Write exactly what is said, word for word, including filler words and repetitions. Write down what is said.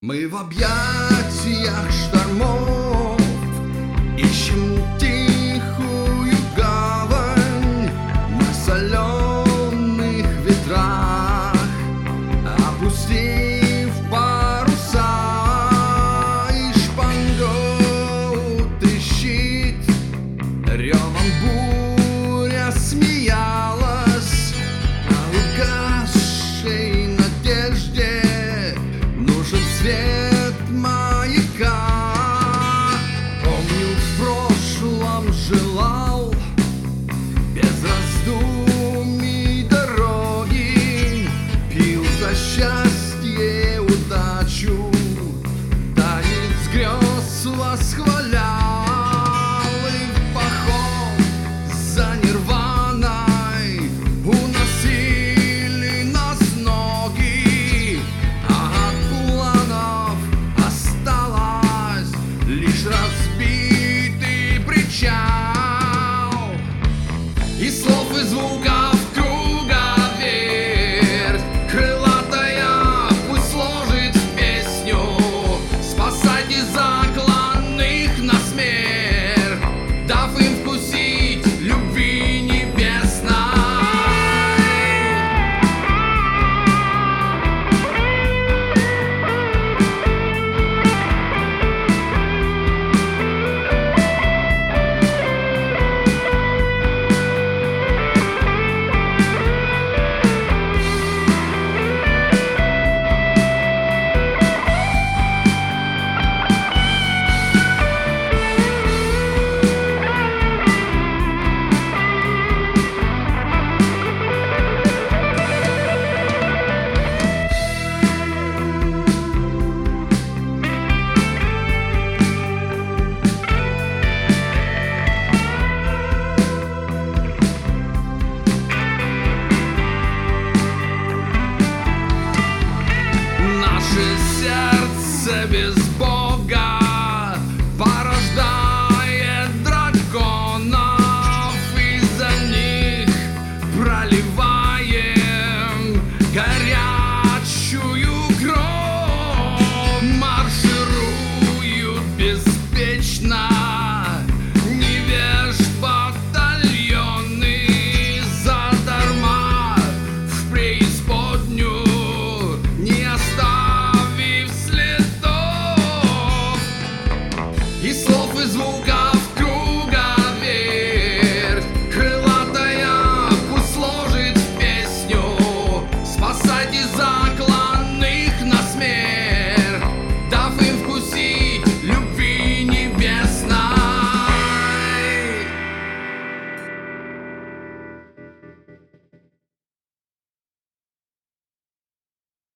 Мы в объятиях штормов ищем тихую гавань на соленых ветрах, опустив паруса, и шпангоут трещит, ревом буря смеялась, а угасшей надежде нужен свет маяка. Помню, в прошлом желал без раздумий дороги, пил за счастье, удачу, танец грез восхвалял, и в поход за нирваной уносили нас ноги, а от планов осталось лишь разбитый причал. И слов и звуков круговерть крылатая пусть сложит в песню. Спасайте закланных на смерть, дав им вкусить любви небесной. Наше сердце без Бога